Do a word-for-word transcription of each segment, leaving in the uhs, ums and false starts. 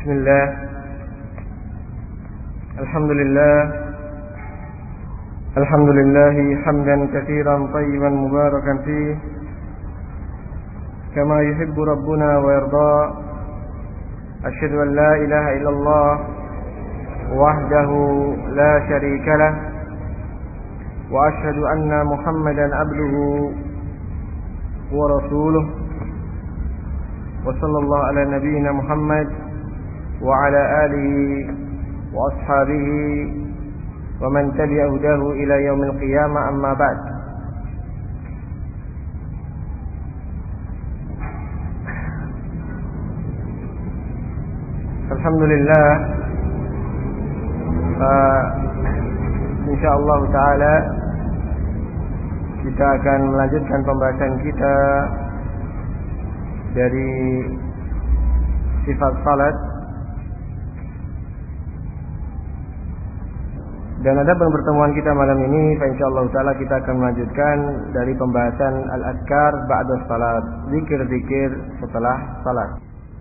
Bismillah. Alhamdulillah. Alhamdulillah hamdan katsiran tayyiban mubarakan fihi kama yuhibbu rabbuna wa yarda. Asyhadu an la ilaha illallah wahdahu la syarika lah wa asyhadu anna Muhammadan abduhu wa rasuluh. Wa sallallahu ala nabiyyina Muhammad wa ala alihi wa ashabihi wa man tabi'a hudahu ila yaumil qiyamah, amma ba'd. Alhamdulillah, uh, insyaallah taala kita akan melanjutkan pembahasan kita dari sifat salat. Dan ada pertemuan kita malam ini, insyaallah taala kita akan melanjutkan dari pembahasan al-azkar ba'da salat, zikir-zikir setelah salat.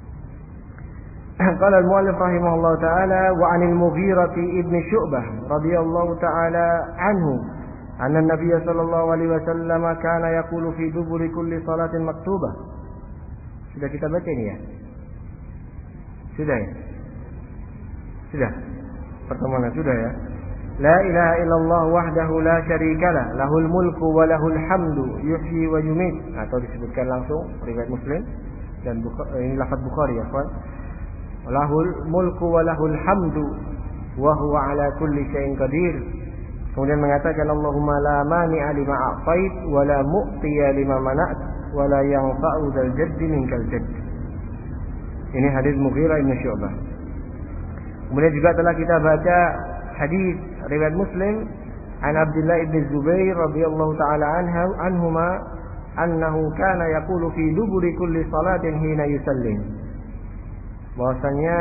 Qala al-mu'allif rahimahullah taala wa 'anil Mughirah ibn Syu'bah radhiyallahu taala anhu anna an-nabiy sallallahu alaihi wasallam kana yaqulu fi duburi kulli salatin maktubah. Sudah kita baca ini ya? Sudah ya? Sudah. Pertemuan sudah ya? La ilaha illallah wahdahu la syarikalah, lahul mulku wa lahul hamdu yuhyi wa yumit. Atau disebutkan langsung riwayat Muslim dan ini lafaz Bukhari ya, kawan. Lahul mulku wa lahul hamdu wa huwa ala kulli syai'in qadir. Kemudian mengatakan Allahumma la mani'a lima a'tait wa la mu'tiya lima mana'at wa la yanfa'u dzal jaddi minkal jadd. Ini hadis Mughirah bin Syu'bah. Kemudian juga telah kita baca hadis riwayat Muslim an Abdullah ibn Zubair radhiyallahu taala anhu anhuma annahu kana yaqulu fi duburi kulli salatin hina yusallim. Bahwasanya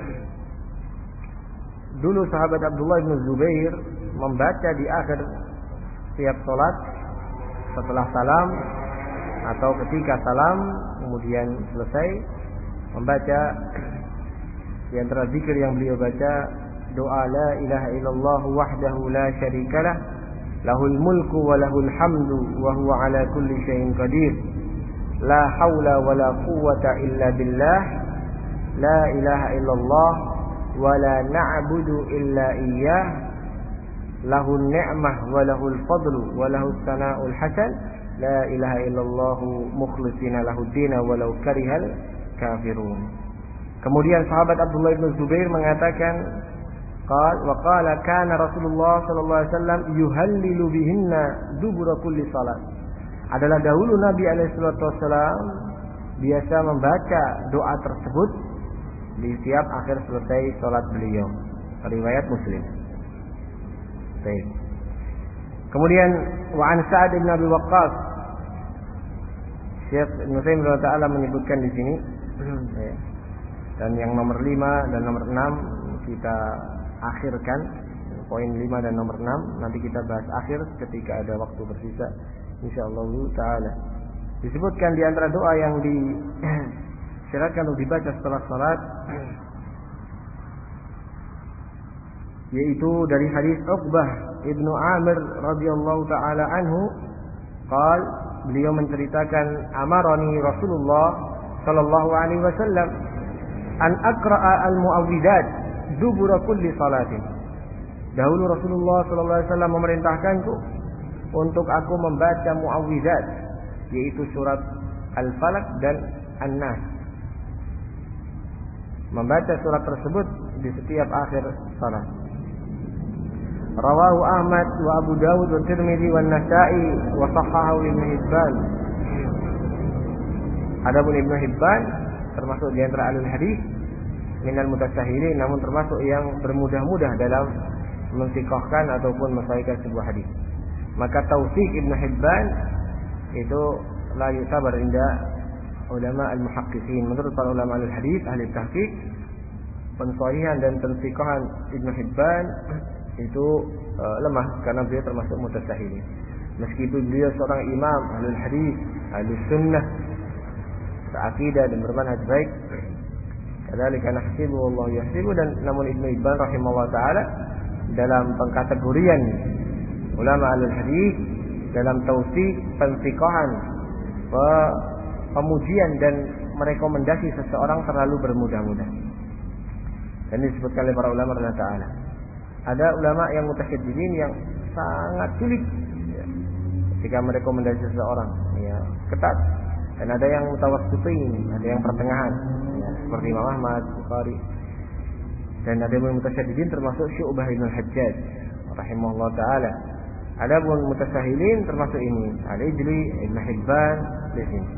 dulu sahabat Abdullah ibn Zubair membaca di akhir setiap salat setelah salam atau ketika salam kemudian selesai membaca di antara zikir yang beliau baca doa la ilaha illallah wahdahu la syarikalah, lahul mulku wa lahul hamdu wa huwa ala kulli syai'in qadir, la haula wa la quwwata illa billah, la ilaha illallah wa la na'budu illa iyyah, lahun ni'mah wa lahul fadlu wa lahus sana'ul hasan, la ilaha illallah mukhlishina lahud-din walau karihal kafirun. Kemudian sahabat Abdullah bin Zubair mengatakan qal wa qala kana Rasulullah sallallahu alaihi wasallam yuhallilu bihinna dubura kulli salat. Adalah dahulu Nabi alaihi salatu wasallam biasa membaca doa tersebut di setiap akhir selesai salat beliau. Riwayat Muslim. Baik. Kemudian wa an Sa'ad bin Abi Waqqas, Syekh Ibnu Taimiyah taala menyebutkan di sini dan yang nomor lima dan nomor enam kita akhirkan, poin lima dan nomor enam nanti kita bahas akhir ketika ada waktu bersisa insyaallah taala. Disebutkan di antara doa yang disyaratkan untuk dibaca setelah salat yaitu dari hadis Uqbah ibnu Amir radhiyallahu taala anhu qal, beliau menceritakan amarani Rasulullah sallallahu alaihi wasallam an aqra'a al-mu'awwidzat dubura kulli salatin. Dahulu Rasulullah sallallahu alaihi wasallam memerintahkanku untuk aku membaca muawwidzat, yaitu surat Al-Falaq dan An-Nas. Membaca surat tersebut di setiap akhir salat. Rawahu Ahmad wa Abu Dawud wa Tirmidzi wa Nasa'i wa sahahahu Ibnu Hibban. Adapun Ibnu Hibban termasuk di antara ahli hadis minal mutasahhilin, namun termasuk yang bermudah-mudah dalam mensihahkan ataupun mensahihkan sebuah hadis. Maka tausih Ibnu Hibban itu la yutabar inda ulama al-muhaqqiqin. Menurut para ulama al-hadis, ahli tahqiq, pensahihan dan pensihahan Ibnu Hibban itu uh, lemah karena beliau termasuk mutasahhilin. Meskipun beliau seorang imam ahlul hadis, ahlus sunnah, berakidah dan bermanhaj baik, Kadzalika nahsibu wallahu yahsibu. Dan namun Ibnu Hibban rahimahullah taala dalam pengkategorian ulama al-hadis dalam tausif, penfiqahan, pemujian dan merekomendasi seseorang terlalu bermudah-mudah. Dan disebutkan oleh para ulama radhiyallahu taala. Ada ulama yang mutasyaddidin yang sangat sulit ya, ketika merekomendasi seseorang, ya, ketat. Dan ada yang mutawassitin, ada yang pertengahan, ya, seperti Imam Ahmad, Bukhari. Dan ada yang mutasyaddidin termasuk Syu'bah bin Al-Hajjaj rahimahullah taala. Ada pun mutasahilin termasuk ini Al-Ijli, Ibn Hibban di sini.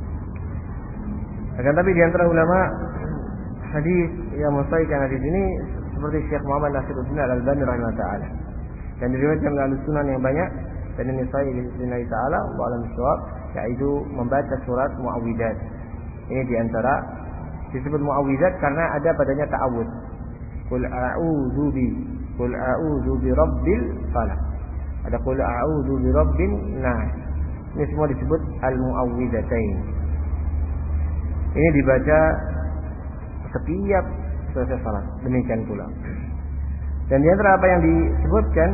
Akan tapi di antara ulama hadis yang mensahihkan hadis ini seperti Syekh Muhammad Nasiruddin Al-Albani rahimahullah taala. Dan diriwayatkan oleh Ahlussunnah yang banyak dan ini sahih bi'idznillah taala wa alam shawab, yaitu membaca surat Muawwidzat. Ini di antara disebut Muawwidzat karena ada padanya ta'awudz. Qul a'udzu bi Qul a'udzu bi rabbil falaq. Ada qul a'udzu bi rabbin nas. Ini semua disebut al-muawwidzatain. Ini dibaca setiap selesai salat. Demikian pula. Dan di antara apa yang disebutkan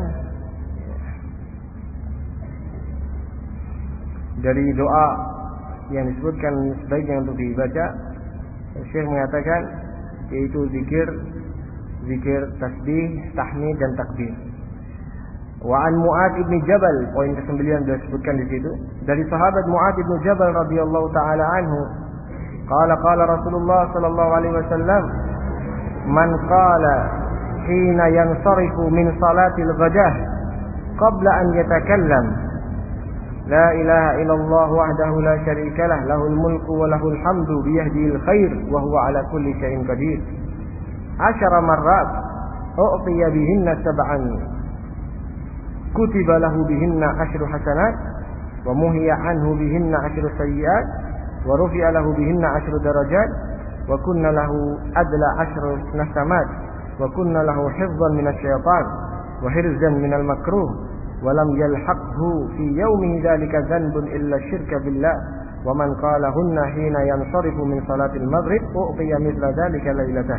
dari doa yang disebutkan sebaiknya untuk dibaca, Syekh mengatakan yaitu zikir, zikir tasbih, tahmid dan takbir. Wa an Mu'adz bin Jabal, poin kesembilan sudah disebutkan di situ, dari sahabat Mu'adz bin Jabal radhiyallahu taala anhu, qala qala Rasulullah sallallahu alaihi wasallam, man qala hina yansarifu min salatil ghadah qabla an yatakallam la ilaha illallah wahdahu la syarika lah lahul mulku wa lahul hamdu biyahdihil khair wa huwa ala kulli syai'in qadir asyara marrat u'tiya bihinna sab'an kutiba lahu bihinna asyru hasanat wa muhiya anhu bihinna asyru sayyi'at wa rufi'a lahu bihinna asyru darajat wa kunna lahu adla asyru nasamat wa kunna lahu hifdhan minasy syaitan wa hirzan minal makruh wa lam yalhaqhu fi yawmihi dzalika dhanbun illa syirka billah wa man qalahunna hina yansarifu min salatil maghrib u'tiya mithla dzalika lailatah.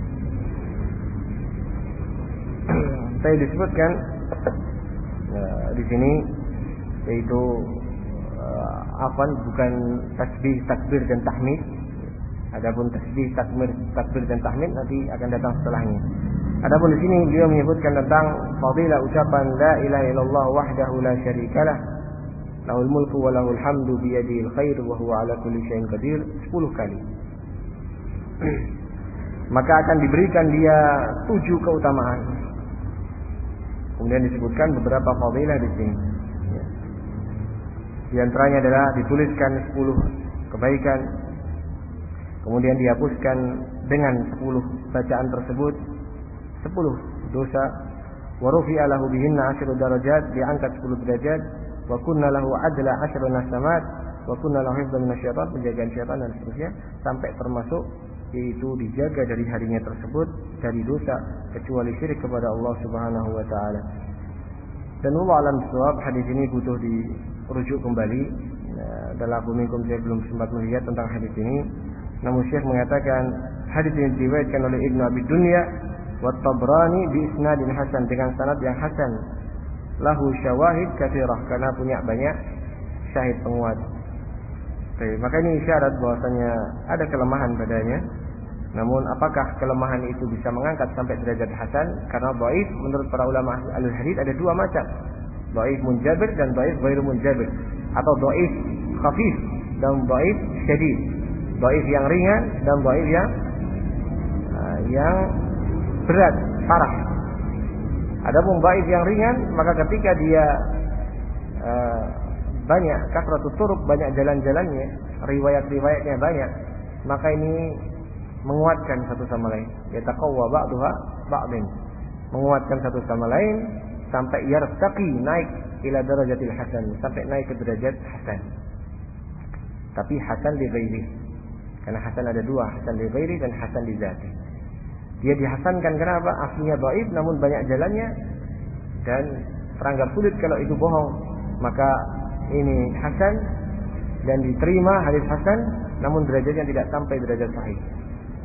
Saya disebutkan uh, di sini yaitu uh, apa bukan tasbih, takbir dan tahmid. Adapun tasbih, takbir, takbir dan tahmid nanti akan datang setelahnya. Adapun di sini beliau menyebutkan tentang fadilah ucapan la ilaha illallah wahdahu la syarikalah lahul mulku wa lahul hamdu biyadihil khair wa huwa ala kulli syai'in qadir sepuluh kali. Maka akan diberikan dia tujuh keutamaan. Kemudian disebutkan beberapa fadilah di sini. Di antaranya adalah dituliskan sepuluh kebaikan, kemudian dihapuskan dengan sepuluh bacaan tersebut sepuluh dosa, wa rufi'a lahu bihinna asyru darajat, diangkat sepuluh derajat, wa kunna lahu adla asyru nasamat, wa kunna lahu hifdzan minasy syaitan, penjagaan syaitan dan seterusnya sampai termasuk yaitu dijaga dari harinya tersebut dari dosa kecuali syirik kepada Allah Subhanahu wa taala. Dan wallahu alam bissawab, hadis ini butuh dirujuk kembali. Nah, dalam buminkum saya belum sempat melihat tentang hadis ini. Namun Syekh mengatakan hadis ini diriwayatkan oleh Ibnu Abi Dunya wa Tabrani bi isnadin hasan, dengan sanad yang hasan. Lahu syawahid katsirah, karena punya banyak syahid penguat. Oke, maka ini isyarat bahwasanya ada kelemahan padanya. Namun apakah kelemahan itu bisa mengangkat sampai derajat hasan? Karena dhaif menurut para ulama al-hadits ada dua macam. Dhaif munjabir dan dhaif ghairu munjabir, atau dhaif khafif dan dhaif syadid. Dhaif yang ringan dan dhaif yang uh, yang berat, parah. Adapun dhaif yang ringan, maka ketika dia uh, banyak kasratul turuq, banyak jalan-jalannya, riwayat-riwayatnya banyak, maka ini menguatkan satu sama lain. Yataqawwa ba'daha ba'din, menguatkan satu sama lain sampai yartaqi, naik ila darajatil hasan, sampai naik ke derajat hasan. Tapi hasan li ghairi, karena hasan ada dua, hasan li ghairi dan hasan li dzati. Dia dihasankan kenapa? Aslinya dhaif namun banyak jalannya dan teranggap sulit kalau itu bohong, maka ini hasan dan diterima hadis hasan namun derajatnya tidak sampai derajat sahih.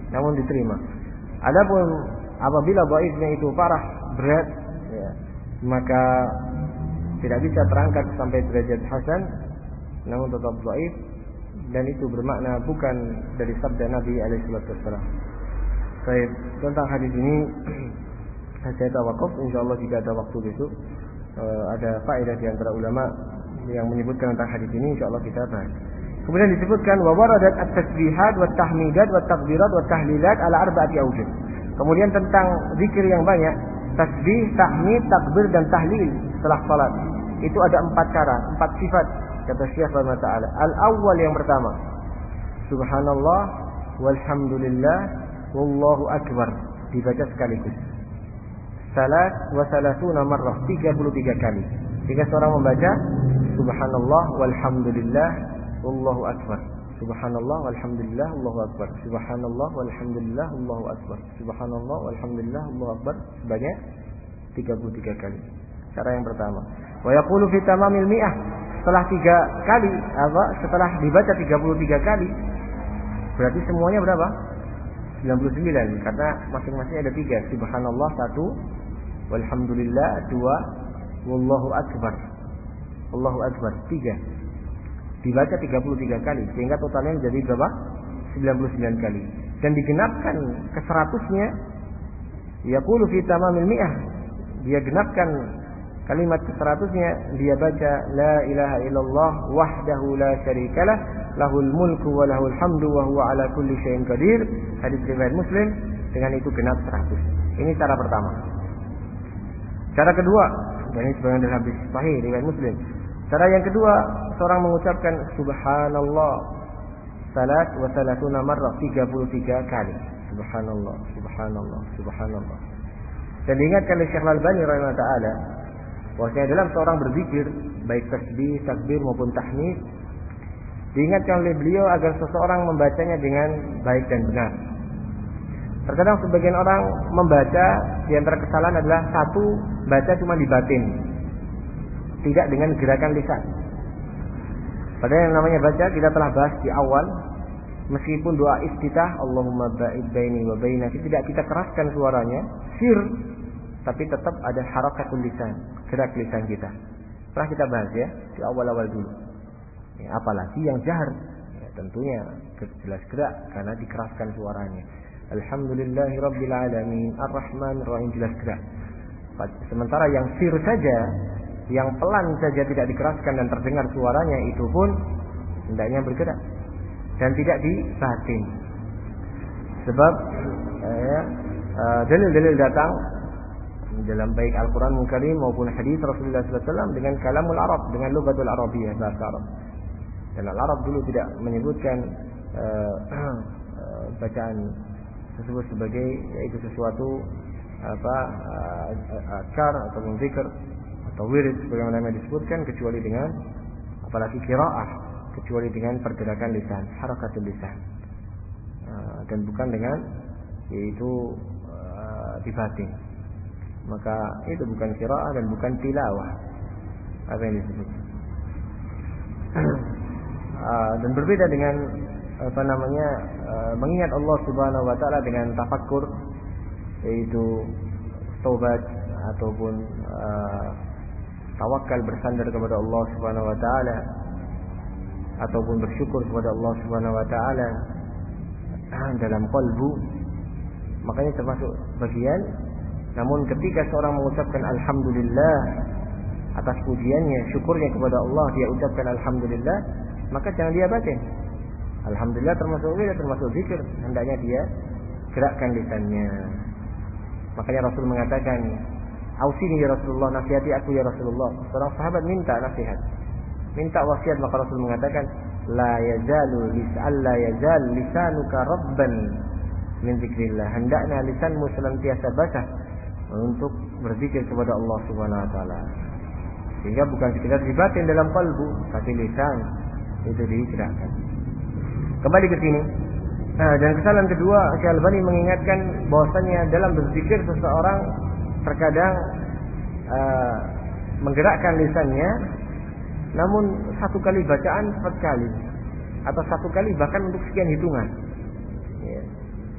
namun diterima. Adapun apabila dhaifnya itu parah, berat, ya, maka tidak bisa terangkat sampai derajat hasan, namun tetap dhaif, dan itu bermakna bukan dari sabda Nabi alaihi wasallam. Baik, tentang hadis ini saya tawakuf, insyaallah jika ada waktu besok ada faedah di antara ulama yang menyebutkan tentang hadis ini, insyaallah kita bahas. Kemudian disebutkan wa waradat at-tasbihat wa tahmidat wa takbirat wa tahlilat ala arba'ati awjuh. Kemudian tentang zikir yang banyak, tasbih, tahmid, takbir dan tahlil setelah salat. Itu ada empat cara, empat sifat kata Syekh Rahimahullah taala. Al-awwal yang pertama, subhanallah walhamdulillah wallahu akbar, dibaca sekaligus. Salat wa salatuna marrah, tiga puluh tiga kali. Jika seorang membaca subhanallah walhamdulillah wallahu akbar, subhanallah walhamdulillah wallahu akbar, subhanallah walhamdulillah wallahu akbar, subhanallah walhamdulillah wallahu akbar, sebanyak tiga puluh tiga kali. Cara yang pertama. Wa yaqulu fi tamamil mi'ah, setelah tiga kali apa? Setelah dibaca tiga puluh tiga kali, berarti semuanya berapa? sembilan puluh sembilan, karena masing-masing ada tiga. Subhanallah satu, walhamdulillah dua, wallahu akbar, Allahu akbar tiga. Dibaca tiga puluh tiga kali, sehingga totalnya menjadi berapa? sembilan puluh sembilan kali. Dan digenapkan ke seratusnya, yaqulu fi tamamil mi'ah, dia genapkan kalimat ke seratusnya, dia baca la ilaha illallah wahdahu la syarikalah lahul mulku wa lahul hamdu wa huwa ala kulli syai'in qadir. Hadis riwayat Muslim. Dengan itu genap seratus. Ini cara pertama. Cara kedua, dan ini sebagian dari hadis sahih riwayat Muslim. Cara yang kedua, seorang mengucapkan subhanallah salat wa salatuna marrah, tiga puluh tiga kali. Subhanallah, subhanallah, subhanallah. Dan diingatkan oleh Syekh Al-Albani rahimahullah taala bahwasanya dalam seorang berzikir, baik tasbih, takbir maupun tahmid, diingatkan oleh beliau agar seseorang membacanya dengan baik dan benar. Terkadang sebagian orang membaca, di antara kesalahan adalah satu, baca cuma di batin, tidak dengan gerakan lisan. Padahal yang namanya baca kita telah bahas di awal, meskipun doa iftitah Allahumma ba'id baini wa bainaki tidak kita keraskan suaranya, sir, tapi tetap ada harakatul lisan, gerak lisan kita. Telah kita bahas ya di awal-awal dulu. Ya, apalagi yang jahar, ya, tentunya jelas gerak karena dikeraskan suaranya. Alhamdulillahirabbil alamin arrahmanir rahim, jelas gerak. Sementara yang sir saja, yang pelan saja tidak dikeraskan dan terdengar suaranya, itu pun hendaknya bergerak dan tidak dibatin. Sebab ya, dalil-dalil datang dalam baik Al-Quran Karim maupun hadis Rasulullah sallallahu alaihi wasallam dengan kalamul Arab, dengan lughatul Arabiyah, bahasa Arab. Dan Al-Arab dulu tidak menyebutkan uh, uh, bacaan tersebut sebagai yaitu sesuatu apa akar uh, atau zikir atau wirid sebagaimana yang disebutkan, kecuali dengan apalagi qiraah, kecuali dengan pergerakan lisan, harakatul lisan, uh, dan bukan dengan yaitu uh, dibatin. Maka itu bukan qiraah dan bukan tilawah apa yang disebut. uh, dan berbeda dengan apa namanya uh, mengingat Allah Subhanahu wa taala dengan tafakkur, yaitu taubat ataupun uh, tawakal, bersandar kepada Allah Subhanahu wa taala, ataupun bersyukur kepada Allah Subhanahu wa taala dalam qalbu. Makanya termasuk bagian. Namun ketika seorang mengucapkan alhamdulillah atas pujiannya, syukurnya kepada Allah, dia ucapkan alhamdulillah, maka jangan dia batin. Alhamdulillah termasuk wirid, termasuk zikir, hendaknya dia gerakkan lisannya. Makanya Rasul mengatakan, "Ausini ya Rasulullah, nasihati aku ya Rasulullah." Seorang sahabat minta nasihat, minta wasiat, maka Rasul mengatakan, "La yazalu lis'al la yazal lisanuka rabban min zikrillah." Hendaknya lisanmu senantiasa basah untuk berzikir kepada Allah Subhanahu wa taala. Sehingga bukan sekedar dibatin dalam kalbu, tapi lisan itu digerakkan. Kembali ke sini. Nah, dan kesalahan kedua, Syekh Al-Albani mengingatkan bahwasanya dalam berzikir seseorang terkadang uh, menggerakkan lisannya, namun satu kali bacaan empat kali atau satu kali bahkan untuk sekian hitungan. Ya.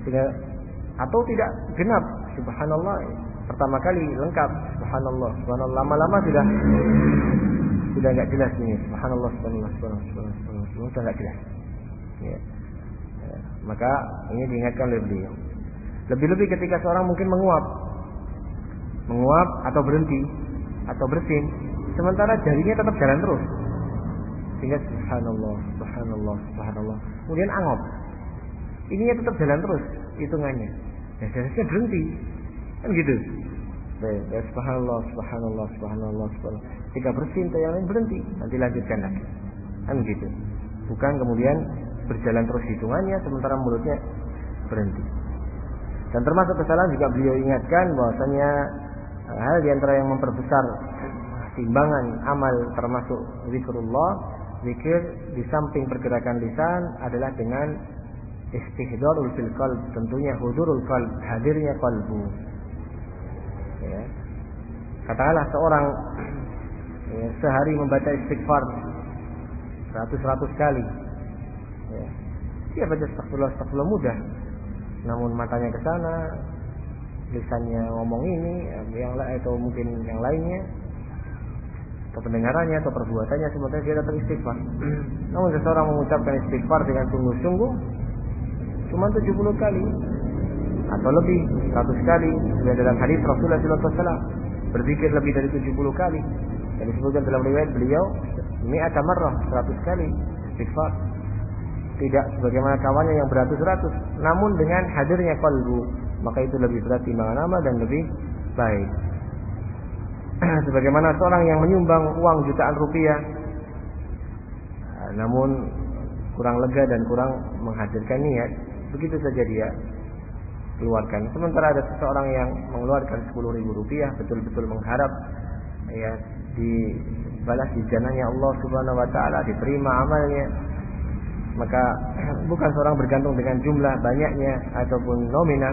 Sehingga, atau tidak genap, subhanallah pertama kali lengkap, subhanallah, subhanallah, lama-lama sudah sudah enggak jelas ini, subhanallah, subhanallah, subhanallah, subhanallah, subhanallah, sudah enggak jelas. Ya. Ya. Maka ini diingatkan oleh beliau. Lebih-lebih ketika seorang mungkin menguap, menguap atau berhenti atau bersin, sementara jarinya tetap jalan terus, sehingga subhanallah, subhanallah, subhanallah, kemudian angop, ininya tetap jalan terus hitungannya, ya seharusnya berhenti, kan gitu. Ya, subhanallah, subhanallah, subhanallah, subhanallah. Ketika bersin, yang lain berhenti, nanti lanjutkan lagi, kan gitu. Bukan kemudian berjalan terus hitungannya, sementara mulutnya berhenti. Dan termasuk kesalahan juga beliau ingatkan bahwasanya hal diantara yang memperbesar timbangan amal termasuk zikrullah, zikir di samping pergerakan lisan adalah dengan istihdarul fil qalb, tentunya hudurul qalb, hadirnya qalbu. Ya. Katakanlah seorang ya, sehari membaca istighfar seratus-seratus kali. Ya. Dia baca astagfirullah, astagfirullah mudah. Namun matanya ke sana, lisannya ngomong ini, yang lain atau mungkin yang lainnya, atau pendengarannya atau perbuatannya sebenarnya dia tetap istighfar. Namun seseorang mengucapkan istighfar dengan sungguh-sungguh cuma tujuh puluh kali atau lebih, seratus kali. Dan dalam hadis Rasulullah shallallahu alaihi wasallam berzikir lebih dari tujuh puluh kali. Dan disebutkan dalam riwayat beliau mi'ata marrah, seratus kali istighfar. Tidak sebagaimana kawannya yang beratus-ratus, namun dengan hadirnya qalbu, maka itu lebih berat timbangan amal dan lebih baik. Sebagaimana seorang yang menyumbang uang jutaan rupiah, namun kurang lega dan kurang menghadirkan niat, begitu saja dia keluarkan. Sementara ada seseorang yang mengeluarkan sepuluh ribu rupiah, betul-betul mengharap ya dibalas di jannahnya Allah Subhanahu Wa Taala, diterima amalnya. Maka bukan seorang bergantung dengan jumlah banyaknya ataupun nominal,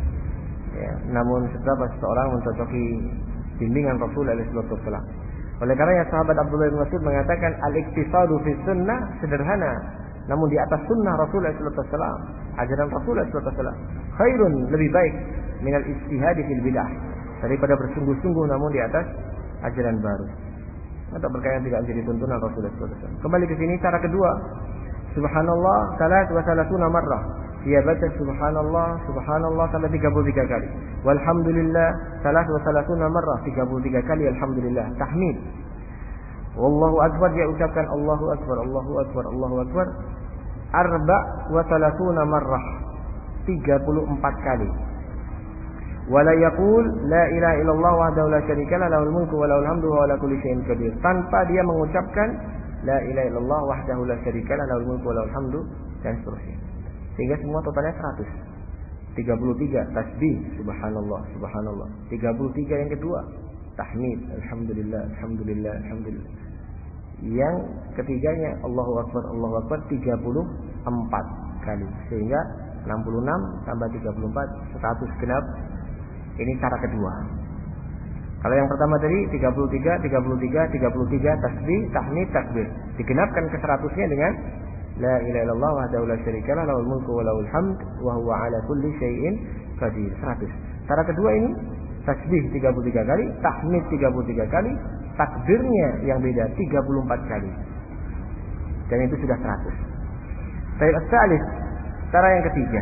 ya, namun seberapa seseorang mencocoki bimbingan Rasul alaihi wasallam. Oleh karena sahabat Abdullah bin Mas'ud mengatakan al-iktisadu fi sunnah, sederhana, namun di atas sunnah Rasul alaihi wasallam, ajaran Rasul alaihi wasallam, khairun, lebih baik minal ijtihadi fil bidah, daripada bersungguh-sungguh namun di atas ajaran baru atau perkara yang tidak menjadi tuntunan Rasul alaihi wasallam. Kembali ke sini, cara kedua, subhanallah salat wa salatuna marrah. Dia baca subhanallah, subhanallah sampai tiga puluh tiga kali. Walhamdulillah salat wa salatuna marrah, tiga puluh tiga kali alhamdulillah. Tahmid. Wallahu akbar, dia ucapkan Allahu akbar, Allahu akbar, Allahu akbar. Arba wa salatuna marrah, tiga puluh empat kali. Wala yaqul la ilaha illallah wahdahu la syarika lahu, lahul mulku wa lahul hamdu wa ala kulli syai'in qadir. Tanpa dia mengucapkan la ilaha illallah wahdahu la syarika lahu, lahul mulku wa lahul hamdu dan seterusnya. Sehingga semua totalnya seratus. tiga puluh tiga tasbih subhanallah, subhanallah. tiga puluh tiga yang kedua tahmid, alhamdulillah, alhamdulillah, alhamdulillah. Yang ketiganya Allahu akbar, Allahu akbar tiga puluh empat kali. Sehingga enam puluh enam tambah tiga puluh empat, seratus genap. Ini cara kedua. Kalau yang pertama tadi tiga puluh tiga, tiga puluh tiga, tiga puluh tiga tasbih, tahmid, takbir. Digenapkan ke seratusnya dengan la ilaha illallah wahdahu la syarika lahu, lahul mulku wa lahul hamd wa huwa ala kulli syai'in qadir. seratus. Cara kedua ini tasbih tiga puluh tiga kali, tahmid tiga puluh tiga kali, takbirnya yang beda tiga puluh empat kali. Dan itu sudah seratus. Baik, as-salis, cara yang ketiga.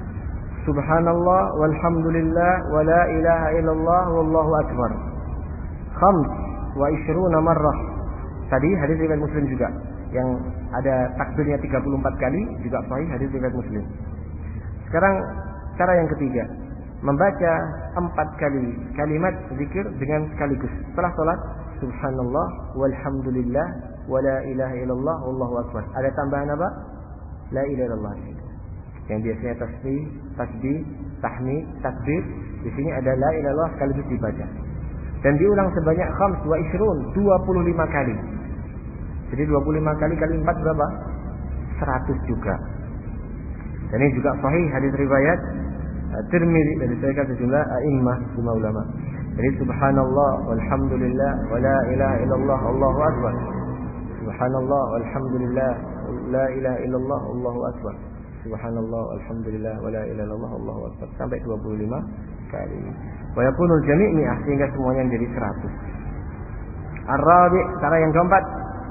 Subhanallah walhamdulillah wa la ilaha illallah wallahu akbar. Khams wa ishruna marrah. Tadi hadis riwayat Muslim juga yang ada takbirnya tiga puluh empat kali, juga sahih hadis riwayat Muslim. Sekarang cara yang ketiga, membaca empat kali kalimat zikir dengan sekaligus. Setelah salat, subhanallah walhamdulillah wa la ilaha illallah wallahu akbar. Ada tambahan apa? La ilaha illallah. Yang biasanya tasbih, tasbih, tahmid, takbir, di sini ada la ilaha illallah sekaligus dibaca. Dan diulang sebanyak khams wa ishrun, dua puluh lima kali. Jadi dua puluh lima kali kali empat berapa? seratus juga. Dan ini juga sahih hadis riwayat Tirmidzi dari saya sejumlah a'immah, sejumlah ulama. Jadi subhanallah walhamdulillah wa la ilaha illallah Allahu akbar. Subhanallah walhamdulillah la ilaha illallah Allahu akbar. Subhanallah, alhamdulillah, wala ilaha illallah, Allahu akbar sampai dua puluh lima kali. Wa yakunul jami' mi'ah sehingga semuanya menjadi seratus. Ar-rabi', cara yang keempat.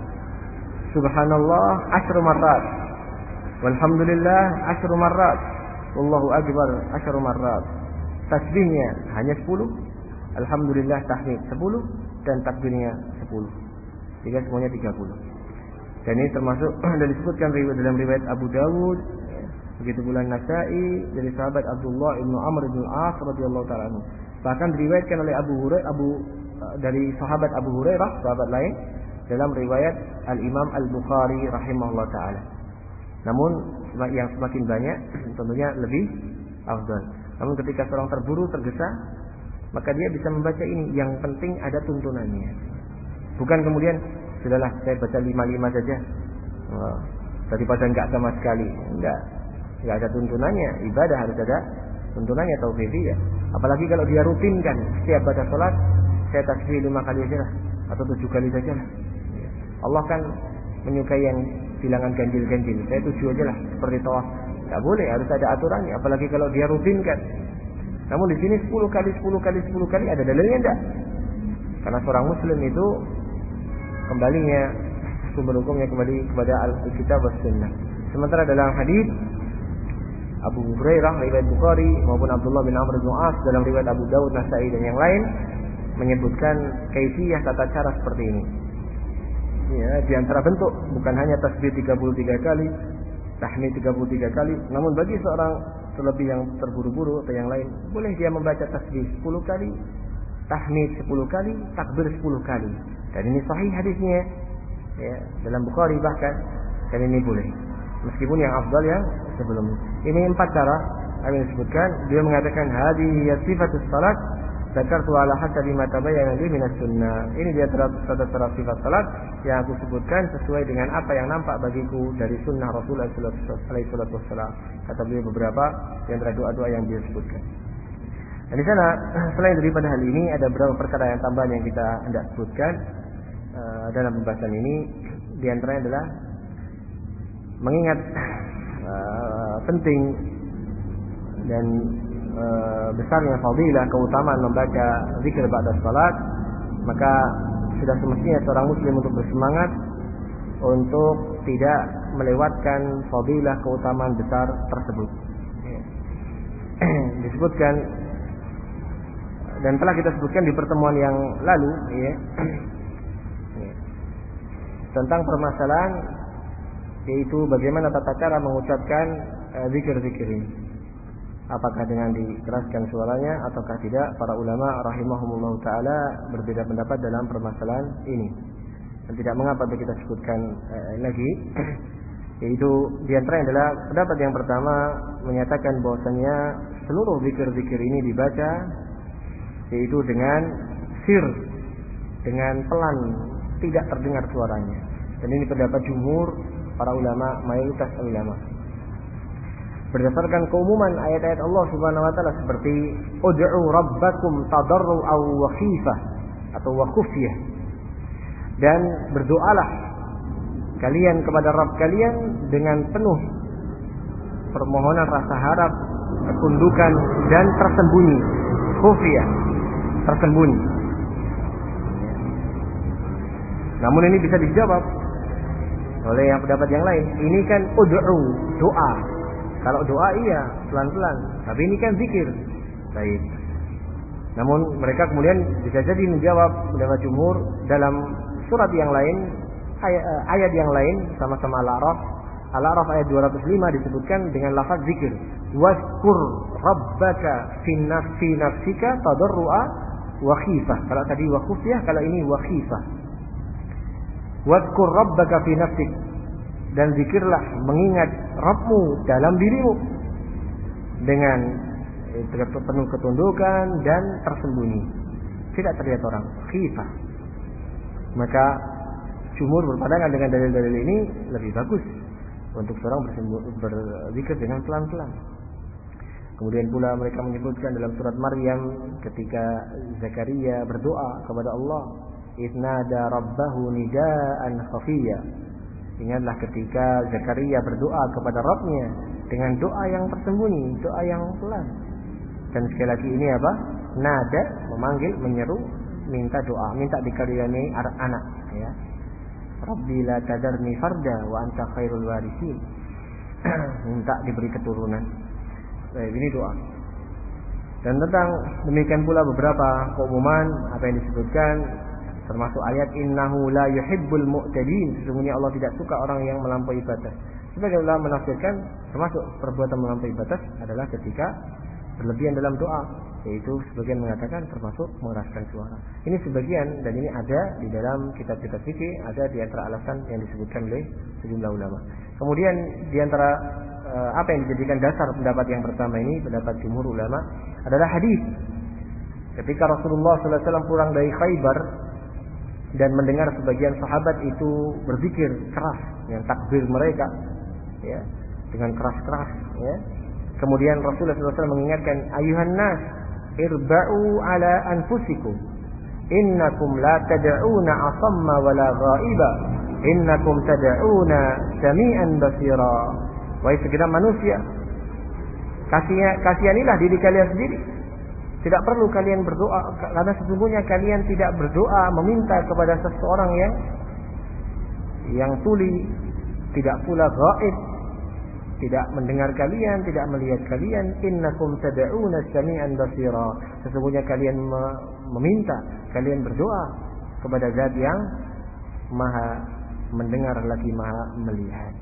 Subhanallah asyru marrat. Walhamdulillah asyru marrat. Wallahu akbar asyru marrat. Tasbihnya hanya sepuluh. Alhamdulillah tahmid sepuluh dan takbirnya sepuluh. Sehingga semuanya tiga puluh. Dan ini termasuk dan disebutkan dalam riwayat Abu Dawud, begitu pula Nasa'i dari sahabat Abdullah ibnu Amr ibn al-As radhiyallahu taala anhu. Bahkan diriwayatkan oleh Abu Hurairah Abu dari sahabat Abu Hurairah, sahabat lain dalam riwayat Al-Imam Al-Bukhari rahimahullah taala. Namun yang semakin banyak tentunya lebih afdal. Namun ketika seorang terburu tergesa, maka dia bisa membaca ini. Yang penting ada tuntunannya. Bukan kemudian sudahlah saya baca lima lima saja. Oh, daripada enggak sama sekali. Enggak. Enggak ada tuntunannya. Ibadah harus ada tuntunannya, tauqifiyah. Apalagi kalau dia rutinkan setiap baca salat, saya tasbih lima kali saja lah, atau tujuh kali saja lah. Allah kan menyukai yang bilangan ganjil-ganjil. Saya tujuh aja lah, seperti tawaf. Enggak boleh, harus ada aturannya. Apalagi kalau dia rutinkan. Namun di sini sepuluh kali, sepuluh kali, sepuluh kali ada dalilnya enggak? Karena seorang muslim itu kembalinya sumber hukumnya kembali kepada Al-Kitab was Sunnah. Sementara dalam hadis Abu Hurairah riwayat Bukhari maupun Abdullah bin Amr bin As dalam riwayat Abu Dawud, Nasa'i dan yang lain menyebutkan kaifiyah tata cara seperti ini. Ya, di antara bentuk bukan hanya tasbih tiga puluh tiga kali, tahmid tiga puluh tiga kali, namun bagi seorang terlebih yang terburu-buru atau yang lain, boleh dia membaca tasbih sepuluh kali, tahmid sepuluh kali, takbir sepuluh kali. Dan ini sahih hadisnya. Ya, dalam Bukhari bahkan, dan ini boleh. Meskipun yang afdal yang sebelumnya. Ini empat cara yang disebutkan. Dia mengatakan hadhihi sifatus salat, dzakartu ala hasabi ma tabayyana li minas sunnah. Ini dia tata-tata sifat salat yang aku sebutkan sesuai dengan apa yang nampak bagiku dari sunnah Rasulullah sallallahu alaihi wasallam. Kata beliau beberapa di antara doa-doa yang dia sebutkan. Dan di sana selain daripada hal ini ada beberapa perkara yang tambahan yang kita hendak sebutkan uh, dalam pembahasan ini. Di antaranya adalah mengingat uh, penting dan uh, besarnya fadilah keutamaan membaca zikir ba'da salat, maka sudah semestinya seorang muslim untuk bersemangat untuk tidak melewatkan fadilah keutamaan besar tersebut. Disebutkan dan telah kita sebutkan di pertemuan yang lalu, ya, tentang permasalahan yaitu bagaimana tata cara mengucapkan uh, zikir-zikir ini. Apakah dengan dikeraskan suaranya ataukah tidak? Para ulama rahimahumullah taala berbeda pendapat dalam permasalahan ini. Dan tidak mengapa kita sebutkan uh, lagi. Yaitu di antaranya adalah pendapat yang pertama menyatakan bahwasanya seluruh zikir-zikir ini dibaca yaitu dengan sir, dengan pelan, tidak terdengar suaranya. Dan ini pendapat jumhur para ulama, mayoritas ulama. Berdasarkan keumuman ayat-ayat Allah Subhanahu wa taala seperti ud'u rabbakum tadarru'an wa khifah atau wa khufyah. Dan berdoalah kalian kepada Rabb kalian dengan penuh permohonan rasa harap, ketundukan dan tersembunyi. Khufyah, tersembunyi. Namun ini bisa dijawab oleh yang pendapat yang lain. Ini kan ud'u, doa. Kalau doa iya, pelan-pelan. Tapi ini kan zikir. Baik. Namun mereka kemudian bisa jadi menjawab pendapat jumhur dalam surat yang lain, ayat, ayat yang lain sama-sama Al-A'raf. Al-A'raf ayat dua ratus lima disebutkan dengan lafaz zikir. Wazkur rabbaka fi nafsi nafsika tadarru'a wa khifah. Kalau tadi wa khufyah, kalau ini wa khifah. Wazkur rabbaka fi nafsik, dan zikirlah mengingat Rabbmu dalam dirimu dengan penuh ketundukan dan tersembunyi, tidak terlihat orang, khifah. Maka jumhur berpandangan dengan dalil-dalil ini lebih bagus untuk seorang berzikir dengan pelan-pelan. Kemudian pula mereka menyebutkan dalam surat Maryam ketika Zakaria berdoa kepada Allah, idnada rabbahu nidaan khafiyya. Ingatlah ketika Zakaria berdoa kepada Rabbnya dengan doa yang tersembunyi, doa yang pelan. Dan sekali lagi ini apa? Nada memanggil, menyeru, minta doa, minta dikaryani anak, ya. Rabbi la tadarni farda wa anta khairul warisin. Minta diberi keturunan. Baik, ini doa. Dan tentang demikian pula beberapa keumuman apa yang disebutkan, termasuk ayat innahu la yuhibbul mu'tadin, sesungguhnya Allah tidak suka orang yang melampaui batas. Sebagian ulama menafsirkan termasuk perbuatan melampaui batas adalah ketika berlebihan dalam doa, yaitu sebagian mengatakan termasuk mengeraskan suara. Ini sebagian, dan ini ada di dalam kitab-kitab fikih, ada di antara alasan yang disebutkan oleh sejumlah ulama. Kemudian di antara uh, apa yang dijadikan dasar pendapat yang pertama ini, pendapat jumhur ulama, adalah hadis. Ketika Rasulullah sallallahu alaihi wasallam pulang dari Khaybar dan mendengar sebagian sahabat itu berzikir keras dengan takbir mereka, ya, dengan keras-keras, ya. Kemudian Rasulullah sallallahu alaihi wasallam mengingatkan, ayuhan nas, irba'u ala anfusikum, innakum la tad'una asamma wala ghaiba, innakum tad'una sami'an basira. Wahai segenap manusia, kasihanilah diri kalian sendiri. Tidak perlu kalian berdoa, karena sesungguhnya kalian tidak berdoa meminta kepada seseorang yang yang tuli, tidak pula gaib, tidak mendengar kalian, tidak melihat kalian. Innakum tad'una sami'an basira. Sesungguhnya kalian meminta, kalian berdoa kepada Zat yang Maha mendengar lagi Maha melihat.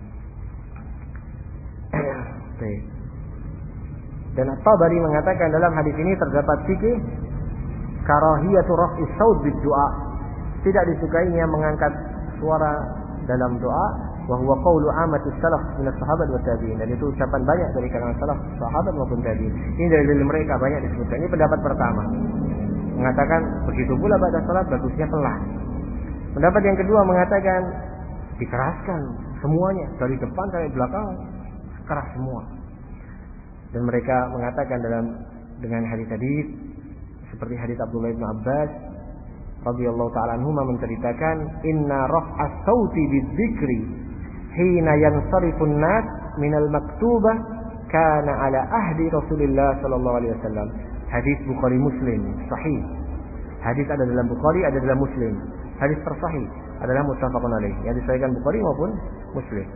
Dan At-Tabari mengatakan dalam hadis ini terdapat fikih karahiyatu raf'is saut bid-du'a. Tidak disukainya mengangkat suara dalam doa, wa huwa qaulu amatus salaf min as-sahabat wa tabi'in. Dan itu ucapan banyak dari kalangan salaf, sahabat maupun tabi'in. Ini dari mereka banyak disebutkan. Ini pendapat pertama. Mengatakan begitu pula pada salat bagusnya pelan. Pendapat yang kedua mengatakan dikeraskan semuanya dari depan sampai belakang, keras semua. Dan mereka mengatakan dalam dengan hadis-hadis seperti hadis Abdullah bin Abbas radhiyallahu ta'ala anhuma menceritakan, inna raf'as sauti bidzikri hina yansarifun nas minal maktubah kana ala ahdi Rasulillah sallallahu alaihi wasallam. Hadis Bukhari Muslim sahih. Hadis ada dalam Bukhari, ada dalam Muslim. Hadis tersahih adalah muttafaqun alaih, yang disahihkan Bukhari maupun Muslim.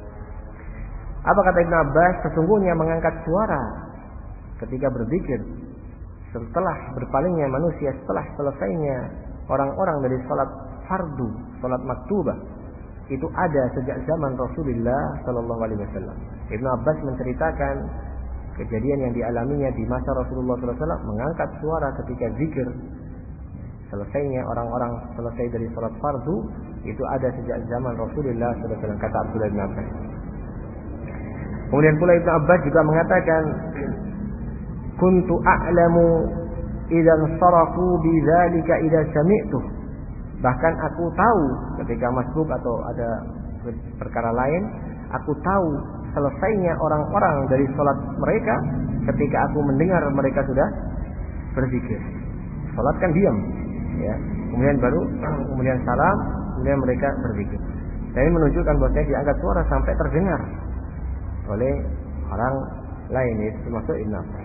Apa kata Ibnu Abbas? Sesungguhnya mengangkat suara ketika berzikir setelah berpalingnya manusia, setelah selesainya orang-orang dari salat fardu, salat maktubah, itu ada sejak zaman Rasulullah sallallahu alaihi wasallam. Ibnu Abbas menceritakan kejadian yang dialaminya di masa Rasulullah sallallahu alaihi wasallam, mengangkat suara ketika zikir. Selesainya orang-orang selesai dari salat fardu, itu ada sejak zaman Rasulullah sallallahu alaihi wasallam, kata Abdullah bin Abbas. Kemudian pula Ibnu Abbas juga mengatakan, kuntu a'lamu idzan sarafu bidzalika idza sami'tu. Bahkan aku tahu ketika masbuk atau ada perkara lain, aku tahu selesainya orang-orang dari salat mereka ketika aku mendengar mereka sudah berzikir. Salat kan diam, ya. Kemudian baru kemudian salam, kemudian mereka berzikir. Dan ini menunjukkan bahwa saya diangkat suara sampai terdengar oleh orang lain, itu termasuk Ibnu Abbas.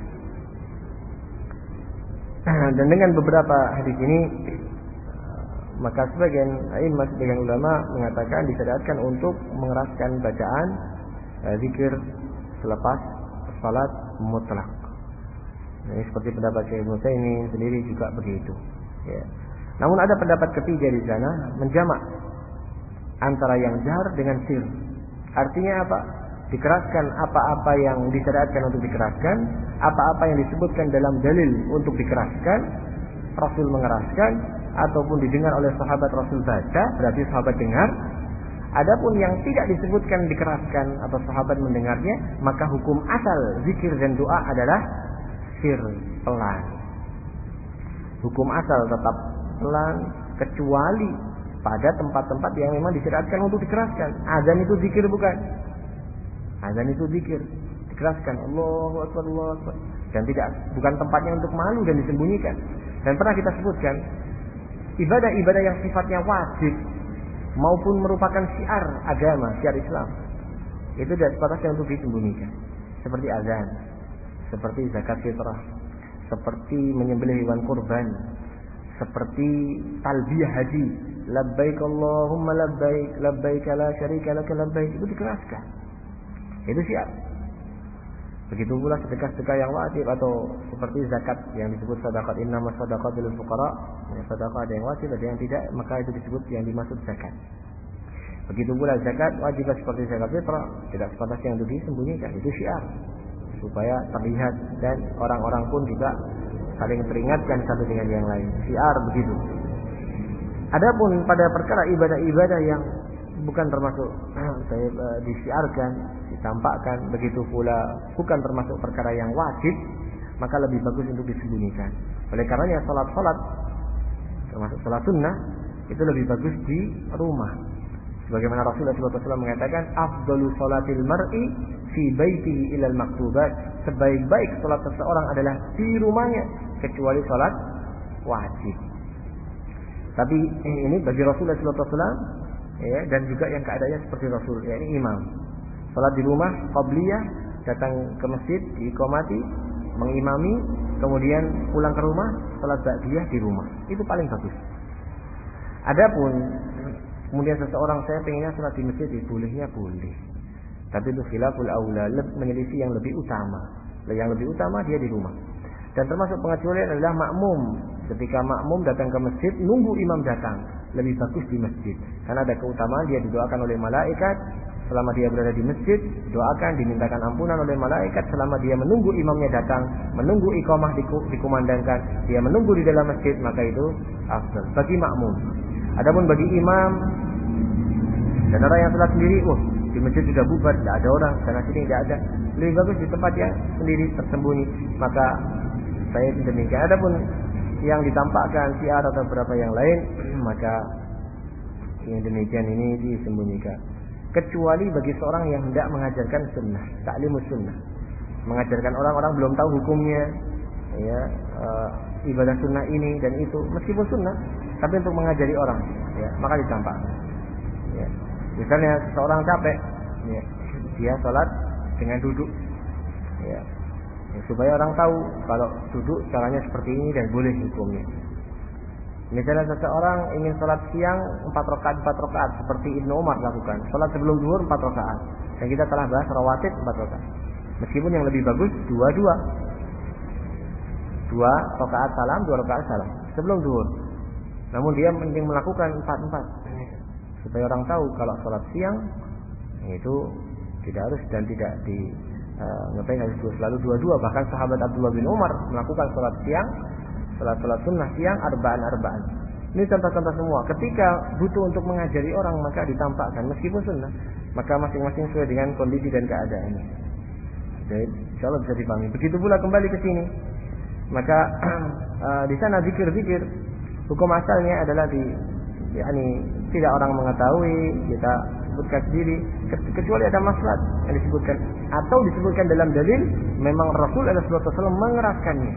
Dan dengan beberapa hadis ini, maka sebagian imam, sebagian ulama mengatakan disyariatkan untuk mengeraskan bacaan zikir selepas salat mutlak. Ini seperti pendapat Syekh Ibnu Utsaimin sendiri juga begitu. Ya. Namun ada pendapat ketiga di sana, menjamak antara yang jahar dengan sir. Artinya apa? Dikeraskan apa-apa yang disyariatkan untuk dikeraskan, apa-apa yang disebutkan dalam dalil untuk dikeraskan, Rasul mengeraskan, ataupun didengar oleh sahabat Rasul baca, berarti sahabat dengar. Adapun yang tidak disebutkan dikeraskan atau sahabat mendengarnya, maka hukum asal zikir dan doa adalah sir, pelan. Hukum asal tetap pelan, kecuali pada tempat-tempat yang memang disyariatkan untuk dikeraskan. Azan itu zikir bukan? Azan itu zikir, dikeraskan, Allahu Akbar, Allahu Akbar. Dan tidak, bukan tempatnya untuk malu dan disembunyikan. Dan pernah kita sebutkan, ibadah-ibadah yang sifatnya wajib maupun merupakan syiar agama, syiar Islam, itu tidak sepatutnya untuk disembunyikan. seperti azan, seperti zakat fitrah, seperti menyembelih hewan kurban, seperti talbiyah haji, labbaik Allahumma labbaik, labbaik la syarika laka labbaik, itu dikeraskan. Itu syiar. Begitu pula sedekah-sedekah yang wajib atau seperti zakat yang disebut sedekah, innamas shadaqatul fuqara, ya, sedekah ada yang wajib ada yang tidak, maka itu disebut yang dimaksud zakat. Begitu pula zakat wajib seperti zakat fitrah, tidak sepantasnya untuk disembunyikan, itu syiar supaya terlihat dan orang-orang pun juga saling teringatkan satu dengan yang lain. Syiar begitu. Adapun pada perkara ibadah-ibadah yang bukan termasuk saya uh, disiarkan, ditampakkan, begitu pula bukan termasuk perkara yang wajib, maka lebih bagus untuk disembunyikan. Oleh karenanya salat-salat termasuk salat sunnah itu lebih bagus di rumah. Sebagaimana Rasulullah shallallahu alaihi wasallam mengatakan, afdalu salatil mar'i fi baitihi ilal maktubat. Sebaik-baik salat seseorang adalah di rumahnya kecuali salat wajib. Tapi ini bagi Rasulullah shallallahu alaihi wasallam, ya, dan juga yang keadaannya seperti Rasul, ya, ini imam. Salat di rumah, qabliyah, datang ke masjid, diiqamati, mengimami, kemudian pulang ke rumah, salat ba'diyah di rumah. Itu paling bagus. Adapun kemudian seseorang saya pengennya salat di masjid, ya, bolehnya boleh. Tapi itu khilaful aula, menyelisih yang lebih utama. Yang lebih utama dia di rumah. Dan termasuk pengecualian adalah makmum. Ketika makmum datang ke masjid, nunggu imam datang, lebih bagus di masjid. Karena ada keutamaan, dia didoakan oleh malaikat selama dia berada di masjid, doakan, dimintakan ampunan oleh malaikat selama dia menunggu imamnya datang, menunggu iqamah dikumandangkan, dia menunggu di dalam masjid, maka itu afdal bagi makmum. Adapun bagi imam dan orang yang salat sendiri, wah, di masjid sudah bubar, tidak ada orang, sana sini tidak ada, lebih bagus di tempat yang sendiri tersembunyi. Maka saya demikian. Adapun yang ditampakkan syiar atau beberapa yang lain, maka yang demikian ini disembunyikan. Kecuali bagi seorang yang hendak mengajarkan sunnah, ta'limus sunnah, mengajarkan orang-orang belum tahu hukumnya, ya, e, ibadah sunnah ini dan itu, meskipun sunnah, tapi untuk mengajari orang, ya, maka ditampakkan. Ya. Misalnya seorang capek, ya, dia sholat dengan duduk, ya, ya, supaya orang tahu kalau duduk caranya seperti ini dan boleh hukumnya. Misalnya seseorang ingin sholat siang empat rakaat empat rakaat seperti Ibnu Umar lakukan, sholat sebelum zuhur empat rakaat, dan kita telah bahas rawatib empat rakaat. Meskipun yang lebih bagus dua dua, dua rakaat salam, dua rakaat salam sebelum zuhur. Namun dia penting melakukan empat empat supaya orang tahu kalau sholat siang itu tidak harus dan tidak di uh, ngapain harus selalu dua-dua. Bahkan sahabat Abdullah bin Umar melakukan sholat siang, sholat-sholat sunnah siang arba'an-arba'an. Ini contoh-contoh semua. Ketika butuh untuk mengajari orang maka ditampakkan meskipun sunnah, maka masing-masing sesuai dengan kondisi dan keadaannya. Jadi insyaallah bisa dipahami. Begitu pula kembali ke sini, maka uh, di sana zikir-zikir hukum asalnya adalah di yakni tidak orang mengetahui, kita sebutkan sendiri, kecuali ada maslahat yang disebutkan atau disebutkan dalam dalil memang Rasul sallallahu alaihi wasallam mengeraskannya.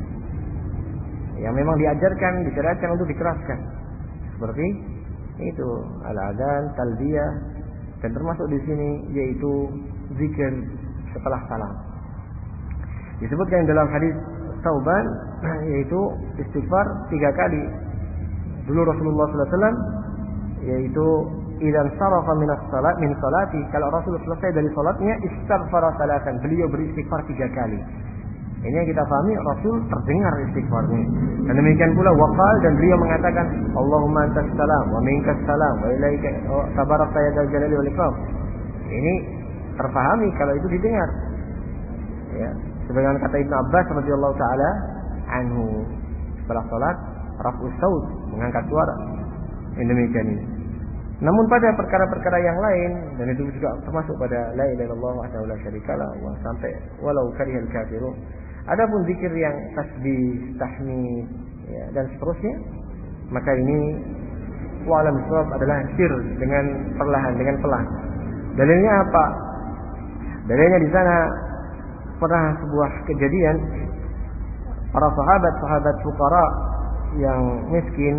Yang memang diajarkan, disyariatkan untuk dikeraskan. Seperti itu, al-adzan, talbiyah, dan termasuk di sini yaitu zikir setelah salam. Disebutkan dalam hadis Tsauban yaitu istighfar tiga kali. Dulu Rasulullah sallallahu alaihi wasallam yaitu idzan sarafa min as-salat min salati, kalau Rasul selesai dari salatnya istighfara salatan, beliau beristighfar tiga kali. Ini yang kita pahami, Rasul terdengar istighfarnya. Dan demikian pula waqal, dan beliau mengatakan Allahumma antas salam wa minkas salam wa ilaika tabarakta ya dzal jalali wal ikram. Ini terpahami kalau itu didengar. Ya, sebagaimana kata Ibnu Abbas radhiyallahu taala anhu, setelah salat raf'us saut, mengangkat suara. Ini demikian ini. Namun pada perkara-perkara yang lain, dan itu juga termasuk pada la ilaha illallah wahdahu la syarikalah wa sampai walau karihal kafirun. Adapun zikir yang tasbih, tahmid, ya, dan seterusnya, maka ini wa'alam bisawab adalah sir dengan perlahan, dengan pelan. Dalilnya apa? Dalilnya di sana pernah sebuah kejadian para sahabat-sahabat fuqara yang miskin,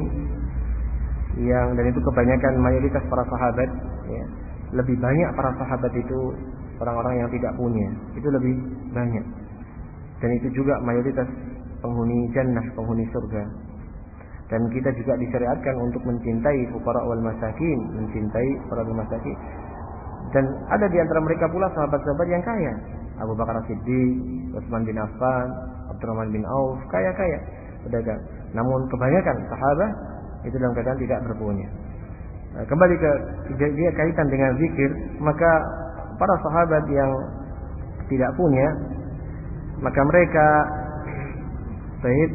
yang dan itu kebanyakan mayoritas para sahabat, ya, lebih banyak para sahabat itu orang-orang yang tidak punya itu lebih banyak. Dan itu juga mayoritas penghuni jannah, penghuni surga. Dan kita juga disyariatkan untuk mencintai fuqara wal masakin, mencintai fuqara wal masakin. Dan ada di antara mereka pula sahabat-sahabat yang kaya, Abu Bakar As-Siddiq, Utsman bin Affan, Abdurrahman bin Auf, kaya-kaya pedagang. Namun kebanyakan sahabat itu dalam keadaan tidak berpunya. Nah, kembali ke dia kaitan dengan zikir, maka para sahabat yang tidak punya, maka mereka baik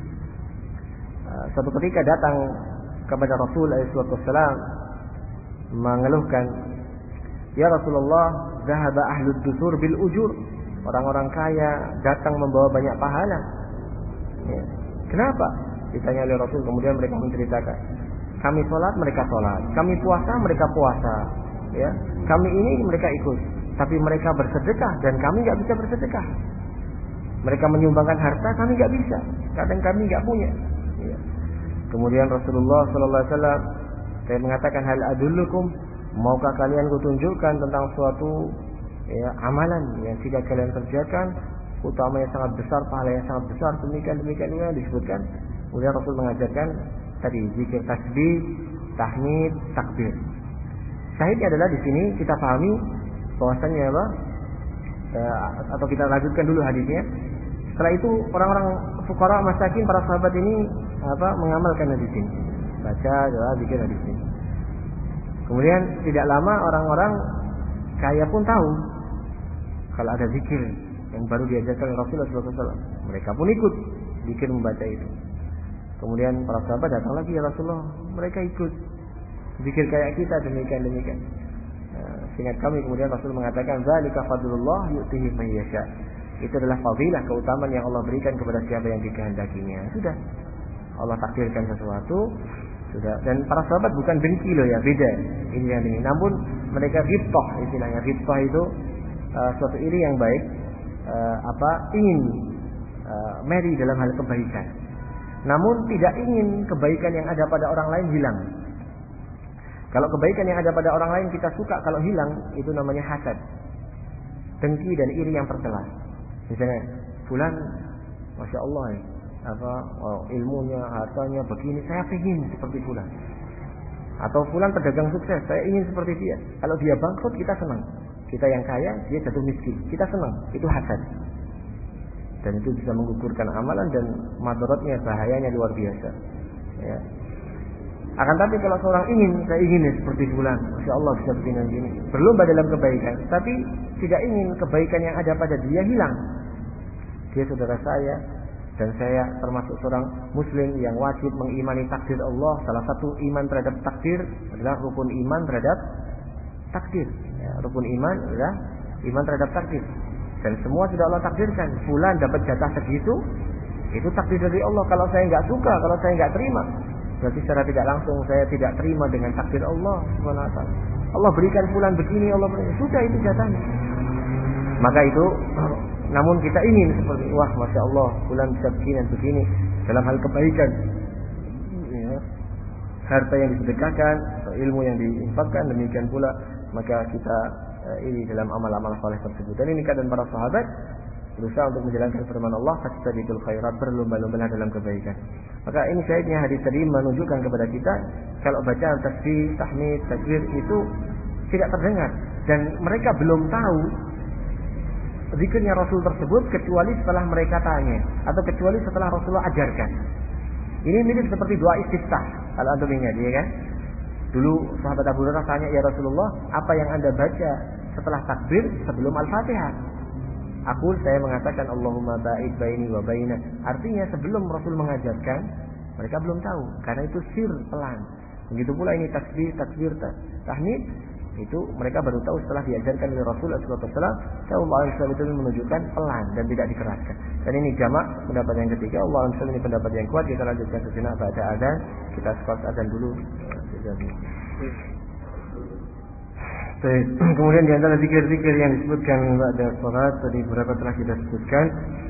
suatu ketika datang kepada Rasul alaihi wasallam mengeluhkan, "Ya Rasulullah, zahaba ahlud dusur bil ujur." Orang-orang kaya datang membawa banyak pahala. Ya. Kenapa? Ditanya oleh Rasul, kemudian mereka menceritakan, kami sholat, mereka sholat, kami puasa, mereka puasa, ya, kami ini, mereka ikut, tapi mereka bersedekah dan kami nggak bisa bersedekah. Mereka menyumbangkan harta, kami nggak bisa, kadang kami nggak punya. Ya. Kemudian Rasulullah Sallallahu Alaihi Wasallam saya mengatakan, hal adullukum, maukah kalian kutunjukkan tentang suatu ya, amalan yang jika kalian kerjakan utamanya sangat besar, pahala yang sangat besar, demikian demikian yang disebutkan. Kemudian Rasul mengajarkan tadi zikir tasbih, tahmid, takbir. Syahidnya adalah di sini kita pahami bahwasannya apa? E, atau kita lanjutkan dulu hadisnya. Setelah itu orang-orang fuqara masakin, para sahabat ini apa? Mengamalkan hadis ini. Baca doa zikir hadis ini. Kemudian tidak lama orang-orang kaya pun tahu kalau ada zikir yang baru diajarkan oleh Rasulullah shallallahu alaihi wasallam. Mereka pun ikut zikir membaca itu. Kemudian para sahabat datang lagi, ya Rasulullah, mereka ikut zikir kayak kita, demikian demikian. Nah, seingat kami kemudian Rasul mengatakan, zalika fadlullah yu'tihi man yasha. Itu adalah fadilah, keutamaan yang Allah berikan kepada siapa yang dikehendakinya. Sudah, Allah takdirkan sesuatu, sudah. Dan para sahabat bukan dengki loh ya, beda ini yang ini. Namun mereka ghibtah, istilahnya ghibtah itu uh, suatu iri yang baik, uh, apa ingin uh, meri dalam hal kebaikan. Namun tidak ingin kebaikan yang ada pada orang lain hilang. Kalau kebaikan yang ada pada orang lain kita suka, kalau hilang itu namanya hasad, dengki dan iri yang tercela. Misalnya, fulan, masya Allah ya, apa oh, ilmunya, hartanya begini, saya ingin seperti fulan. Atau fulan pedagang sukses, saya ingin seperti dia. Kalau dia bangkrut kita senang. Kita yang kaya, dia jatuh miskin, kita senang. Itu hasad. Dan itu bisa menggugurkan amalan dan madaratnya, bahayanya luar biasa. Ya. Akan tapi kalau seorang ingin, saya ingin ya, seperti fulan, masya Allah bisa begini begini, berlomba dalam kebaikan, tapi tidak ingin kebaikan yang ada pada dia hilang. Dia saudara saya dan saya termasuk seorang muslim yang wajib mengimani takdir Allah. Salah satu iman terhadap takdir adalah rukun iman terhadap takdir. Ya, rukun iman adalah iman terhadap takdir. Dan semua sudah Allah takdirkan. Fulan dapat jatah segitu, itu takdir dari Allah. Kalau saya nggak suka, kalau saya nggak terima, berarti secara tidak langsung saya tidak terima dengan takdir Allah Subhanahu wa taala. Allah berikan fulan begini, Allah berikan, sudah itu jatahnya. Maka itu, namun kita ingin seperti, wah masya Allah, fulan bisa begini dan begini dalam hal kebaikan, ya, harta yang disedekahkan, atau ilmu yang diinfakkan, demikian pula maka kita ini dalam amal-amal saleh tersebut. Dan ini keadaan para sahabat berusaha untuk menjalankan firman Allah, fastabiqul khairat, berlomba-lomba dalam kebaikan. Maka ini syahidnya hadis tadi menunjukkan kepada kita kalau bacaan tasbih, tahmid, takbir itu tidak terdengar dan mereka belum tahu zikirnya Rasul tersebut kecuali setelah mereka tanya atau kecuali setelah Rasulullah ajarkan. Ini mirip seperti doa istiftah kalau antum ingat, ya kan? Dulu sahabat Abu Hurairah tanya, ya Rasulullah, apa yang anda baca setelah takbir sebelum Al-Fatihah? Aku saya mengatakan Allahumma ba'id baini wa baina. Artinya sebelum Rasul mengajarkan, mereka belum tahu karena itu sir, pelan. Begitu pula ini tasbih, takbir, tahmid, itu mereka baru tahu setelah diajarkan oleh Rasul sallallahu alaihi wasallam. Allah itu menunjukkan pelan dan tidak dikeraskan. Dan ini jamak pendapat yang ketiga. Allah ini pendapat yang kuat. Kita lanjutkan sejenak pada azan. Kita sekat azan dulu. Baik. Kemudian di antara zikir-zikir yang disebutkan pada salat tadi beberapa telah kita sebutkan.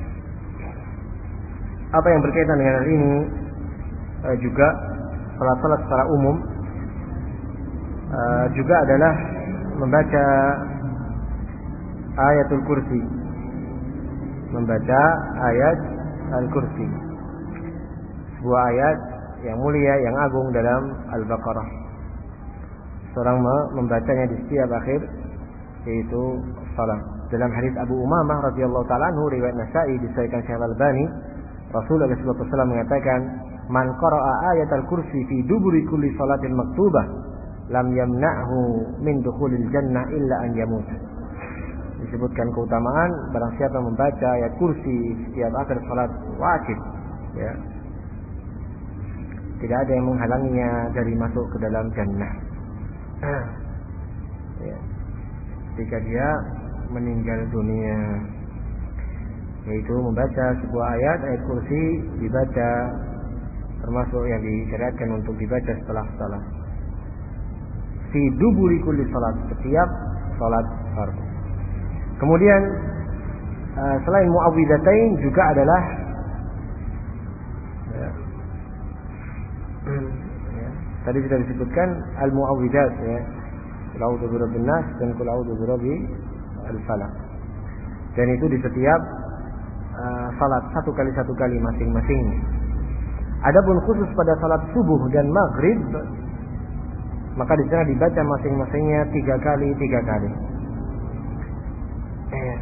Apa yang berkaitan dengan hal ini uh, juga salat-salat secara umum uh, juga adalah membaca ayatul kursi, membaca ayat al-kursi, sebuah ayat yang mulia, yang agung dalam Al-Baqarah. Seorang membacanya di setiap akhir yaitu salat. Dalam hadis Abu Umamah radhiyallahu ta'ala anhu riwayat Nasa'i disahihkan Syekh Al-Albani, Rasulullah sallallahu alaihi wasallam mengatakan, "Man qara'a ayatal kursi fi duburi kulli salatin maktubah, lam yamna'hu min dukhulil jannah illa an yamut." Disebutkan keutamaan barang siapa membaca ayat kursi setiap akhir salat wajib, ya, tidak ada yang menghalanginya dari masuk ke dalam jannah. Ya. Ketika dia meninggal dunia, yaitu membaca sebuah ayat, ayat kursi dibaca, termasuk yang disyariatkan untuk dibaca setelah salat. Fi duburi kulli salat, setiap salat fardu. Kemudian selain muawwidzatain juga adalah ya, ya, tadi sudah disebutkan al-muawwidzat, ya, qul a'udzu birabbin nas dan qul a'udzu birabbil falaq. Dan itu di setiap uh, salat satu kali satu kali masing-masing. Adapun khusus pada salat subuh dan maghrib, maka di sana dibaca masing-masingnya tiga kali tiga kali. Eh.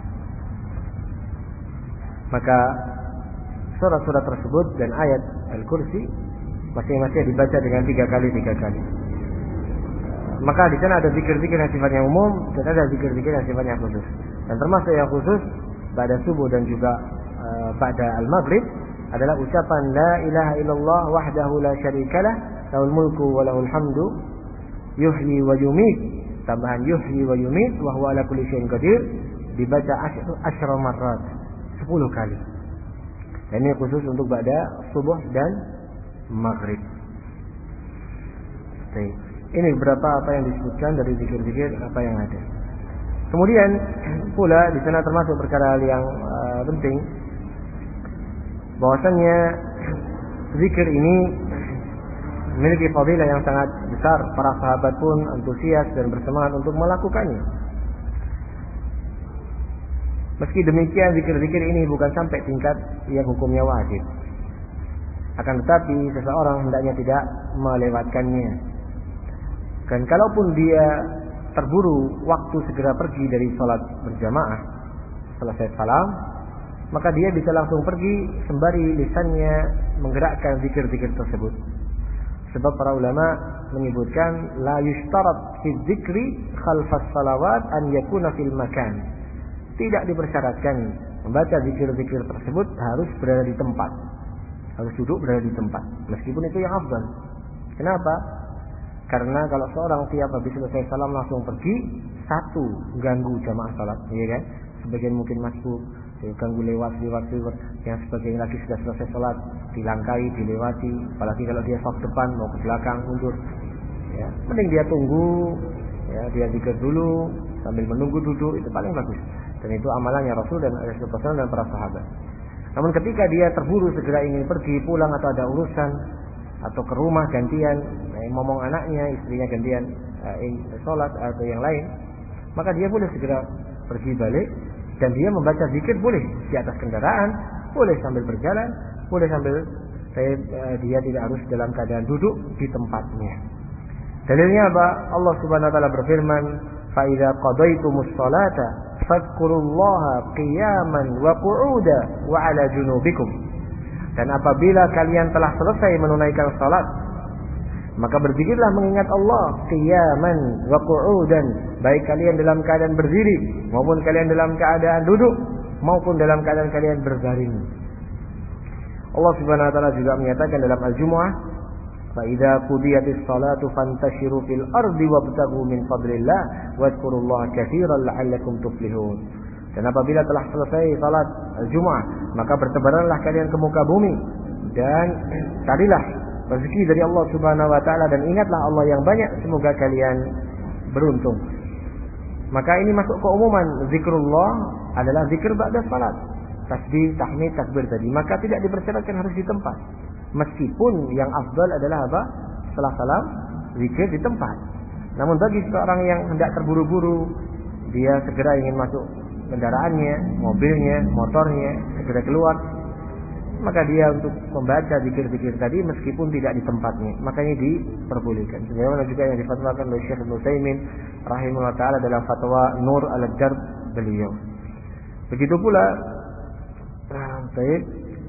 Maka surat-surat tersebut dan ayat Al-Kursi masing-masing dibaca dengan tiga kali tiga kali. Maka di sana ada zikir-zikir yang sifatnya umum dan ada zikir-zikir yang sifatnya khusus. Dan termasuk yang khusus pada subuh dan juga uh, pada al-maghrib adalah ucapan la ilaha illallah wahdahu la syarikalah lahul mulku wa lahul hamdu yuhyi wa yumiit, tambahan yuhyi wa yumiit wa huwa ala kulli syai'in qadir, dibaca asyra marrat, sepuluh kali. Dan ini khusus untuk pada subuh dan maghrib. Baik. Ini beberapa apa yang disebutkan dari zikir-zikir apa yang ada. Kemudian pula di sana termasuk perkara yang uh, penting, bahwasannya zikir ini memiliki fadilah yang sangat besar. Para sahabat pun antusias dan bersemangat untuk melakukannya. Meski demikian, zikir-zikir ini bukan sampai tingkat yang hukumnya wajib. Akan tetapi seseorang hendaknya tidak melewatkannya. Dan kalaupun dia terburu waktu segera pergi dari sholat berjamaah selesai salam, maka dia bisa langsung pergi sembari lisannya menggerakkan zikir-zikir tersebut. Sebab para ulama menyebutkan la yushtarat fi dzikri khalfas salawat an yakuna fil makan. Tidak dipersyaratkan membaca zikir-zikir tersebut harus berada di tempat, harus duduk berada di tempat, meskipun itu yang afdal. Kenapa? Karena kalau seorang tiap habis selesai salam langsung pergi, satu, ganggu jamaah salat, ya kan? Sebagian mungkin masuk, ganggu lewat, lewat, lewat. Yang sebagian lagi sudah selesai salat, dilangkai, dilewati. Apalagi kalau dia saf depan, mau ke belakang, mundur. Ya, mending dia tunggu, ya, dia zikir dulu, sambil menunggu duduk, itu paling bagus. Dan itu amalannya Rasul dan Rasulullah dan para sahabat. Namun ketika dia terburu segera ingin pergi, pulang atau ada urusan, atau ke rumah gantian, eh, ngomong anaknya, istrinya gantian eh, sholat atau yang lain, maka dia boleh segera pergi balik dan dia membaca zikir boleh di atas kendaraan, boleh sambil berjalan, boleh sambil eh, dia tidak harus dalam keadaan duduk di tempatnya. Dalilnya apa? Allah Subhanahu wa taala berfirman, "Fa idza qadaytumus sholata fadhkurullaha qiyaman wa qu'udan wa 'ala junubikum." Dan apabila kalian telah selesai menunaikan salat, maka berzikirlah mengingat Allah qiyaman wa qu'udan, baik kalian dalam keadaan berdiri maupun kalian dalam keadaan duduk maupun dalam keadaan kalian berbaring. Allah Subhanahu wa taala juga menyatakan dalam Al-Jumu'ah, "Fa idza qudiyatis salatu fantashiru fil ardi wabtaghu min fadlillah wadhkurullaha katsiran la'allakum tuflihun." Dan apabila telah selesai salat Al-Jumu'ah, maka bertebaranlah kalian ke muka bumi dan carilah rezeki dari Allah Subhanahu wa taala dan ingatlah Allah yang banyak, semoga kalian beruntung. Maka ini masuk keumuman, zikrullah adalah zikir ba'da salat. Tasbih, tahmid, takbir tadi, maka tidak dipersyaratkan harus di tempat. Meskipun yang afdal adalah apa? Setelah salam, zikir di tempat. Namun bagi seorang yang hendak terburu-buru, dia segera ingin masuk kendaraannya, mobilnya, motornya, segera keluar, maka dia untuk membaca zikir-zikir tadi meskipun tidak di tempatnya, makanya diperbolehkan. Sebagaimana juga yang difatwakan oleh Syekh Ibnu Utsaimin rahimahullah taala dalam fatwa Nur al-Darb beliau. Begitu pula baik,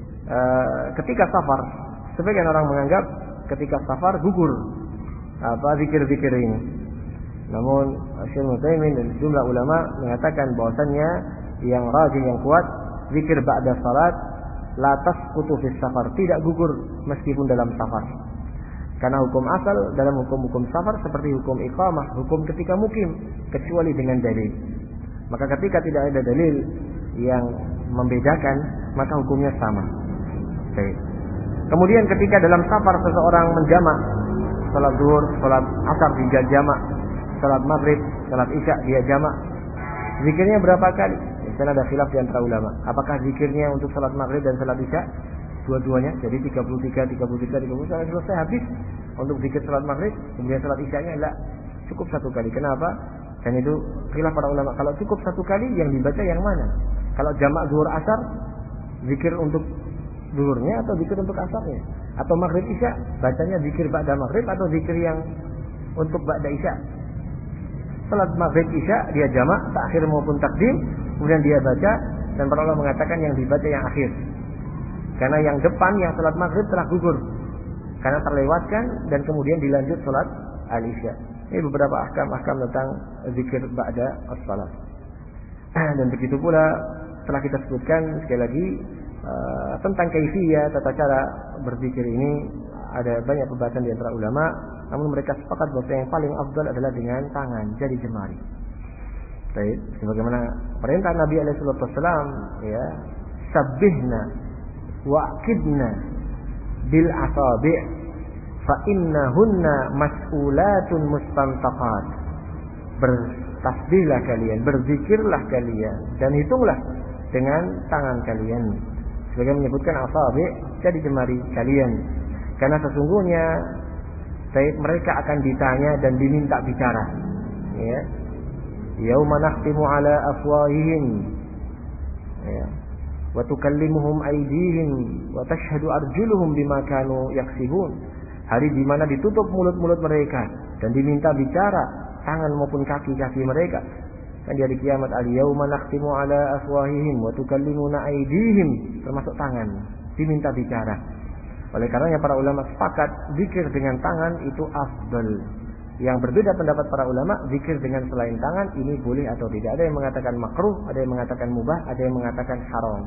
uh, ketika safar, sebagian orang menganggap ketika safar gugur apa zikir-zikir ini. Namun Syekh Ibnu Utsaimin dan sejumlah ulama mengatakan bahwasannya yang rajih, yang kuat, zikir ba'da salat la tasqutu fis safar, tidak gugur meskipun dalam safar. Karena hukum asal dalam hukum-hukum safar seperti hukum iqamah, hukum ketika mukim, kecuali dengan dalil. Maka ketika tidak ada dalil yang membedakan, maka hukumnya sama. Baik. Kemudian ketika dalam safar seseorang menjamak salat zuhur, salat asar dia jamak, salat maghrib, salat isya dia jamak, zikirnya berapa kali? Di sana ada khilaf di antara ulama. Apakah zikirnya untuk salat maghrib dan salat isya dua-duanya? Jadi tiga puluh tiga, tiga puluh tiga, tiga puluh tiga selesai habis untuk zikir salat maghrib, kemudian salat isyanya enggak, cukup satu kali. Kenapa? Dan itu khilaf para ulama. Kalau cukup satu kali yang dibaca yang mana? Kalau jamak zuhur asar, zikir untuk zuhurnya atau zikir untuk asarnya? Atau maghrib isya, bacanya zikir ba'da maghrib atau zikir yang untuk ba'da isya? Salat maghrib isya dia jamak, takhir maupun takdim, kemudian dia baca, dan para ulama mengatakan yang dibaca yang akhir. Karena yang depan, yang salat maghrib telah gugur, karena terlewatkan, dan kemudian dilanjut salat al-isya. Ini beberapa ahkam-ahkam tentang zikir ba'da as-salat. Dan begitu pula setelah kita sebutkan sekali lagi uh, tentang kaifiyah, tata cara berzikir ini, ada banyak pembahasan di antara ulama, namun mereka sepakat bahwa yang paling afdal adalah dengan tangan, jari jemari. Baik, sebagaimana perintah Nabi alaihi wasallam, ya, sabbihna wa'qidna bil asabi' fa innahunna mas'ulatun mustantaqat. Bertasbihlah kalian, berzikirlah kalian, dan hitunglah dengan tangan kalian. Sebagai menyebutkan asabi', jari jemari kalian, karena sesungguhnya mereka akan ditanya dan diminta bicara. Ya. Yauma nakhtimu ala afwahihim, ya, wa tukallimuhum aydihim wa tashhadu arjuluhum bima kanu yaksibun. Hari di mana ditutup mulut-mulut mereka dan diminta bicara tangan maupun kaki-kaki mereka. Dan di hari kiamat, al yauma nakhtimu ala afwahihim wa tukallimuna aydihim, termasuk tangan, diminta bicara. Oleh karenanya para ulama sepakat zikir dengan tangan itu afdal. Yang berbeda pendapat para ulama, zikir dengan selain tangan ini boleh atau tidak. Ada yang mengatakan makruh, ada yang mengatakan mubah, ada yang mengatakan haram.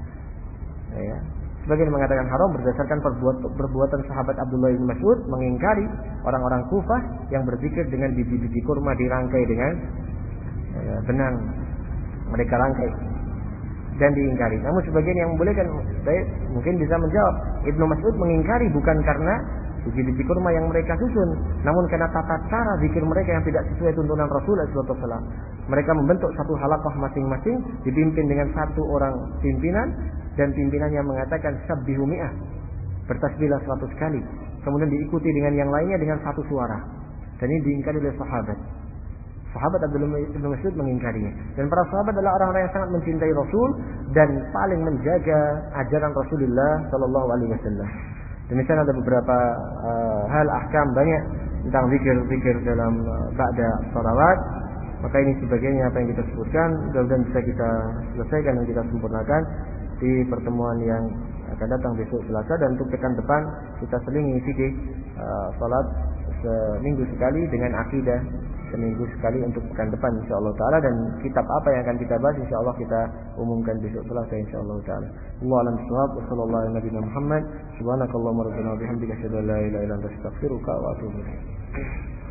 Ya. Sebagian mengatakan haram berdasarkan perbuat, perbuatan sahabat Abdullah bin Mas'ud mengingkari orang-orang Kufah yang berzikir dengan biji-biji kurma dirangkai dengan ya, benang. Mereka rangkai dan diingkari. Namun sebagian yang membolehkan, saya mungkin bisa menjawab, Ibnu Mas'ud mengingkari bukan karena biji-biji kurma yang mereka susun, namun karena tata cara zikir mereka yang tidak sesuai tuntunan Rasulullah shallallahu alaihi wasallam. Mereka membentuk satu halaqah masing-masing, dipimpin dengan satu orang pimpinan, dan pimpinannya mengatakan sabbihu mi'ah, bertasbihlah seratus kali, kemudian diikuti dengan yang lainnya dengan satu suara. Dan ini diingkari oleh sahabat. Sahabat Abdullah bin Mas'ud mengingkarinya. Dan para sahabat adalah orang-orang yang sangat mencintai Rasul dan paling menjaga ajaran Rasulullah sallallahu alaihi wasallam. Demikian ada beberapa uh, hal ahkam banyak tentang zikir-zikir dalam uh, ba'da shalawat. Maka ini sebagainya apa yang kita sebutkan, mudah-mudahan bisa kita selesaikan dan kita sempurnakan di pertemuan yang akan datang besok Selasa. Dan untuk pekan depan kita selingi fikih uh, salat seminggu sekali dengan akidah seminggu sekali untuk pekan depan insyaallah taala. Dan kitab apa yang akan kita bahas insyaallah kita umumkan besok Selasa insyaallah taala. Allahu a'lam bishawab. Wassallallahu ala nabiyina Muhammad. Subhanakallahumma rabbana wa bihamdika asyhadu an la ilaha illa anta astaghfiruka wa atubu ilaik.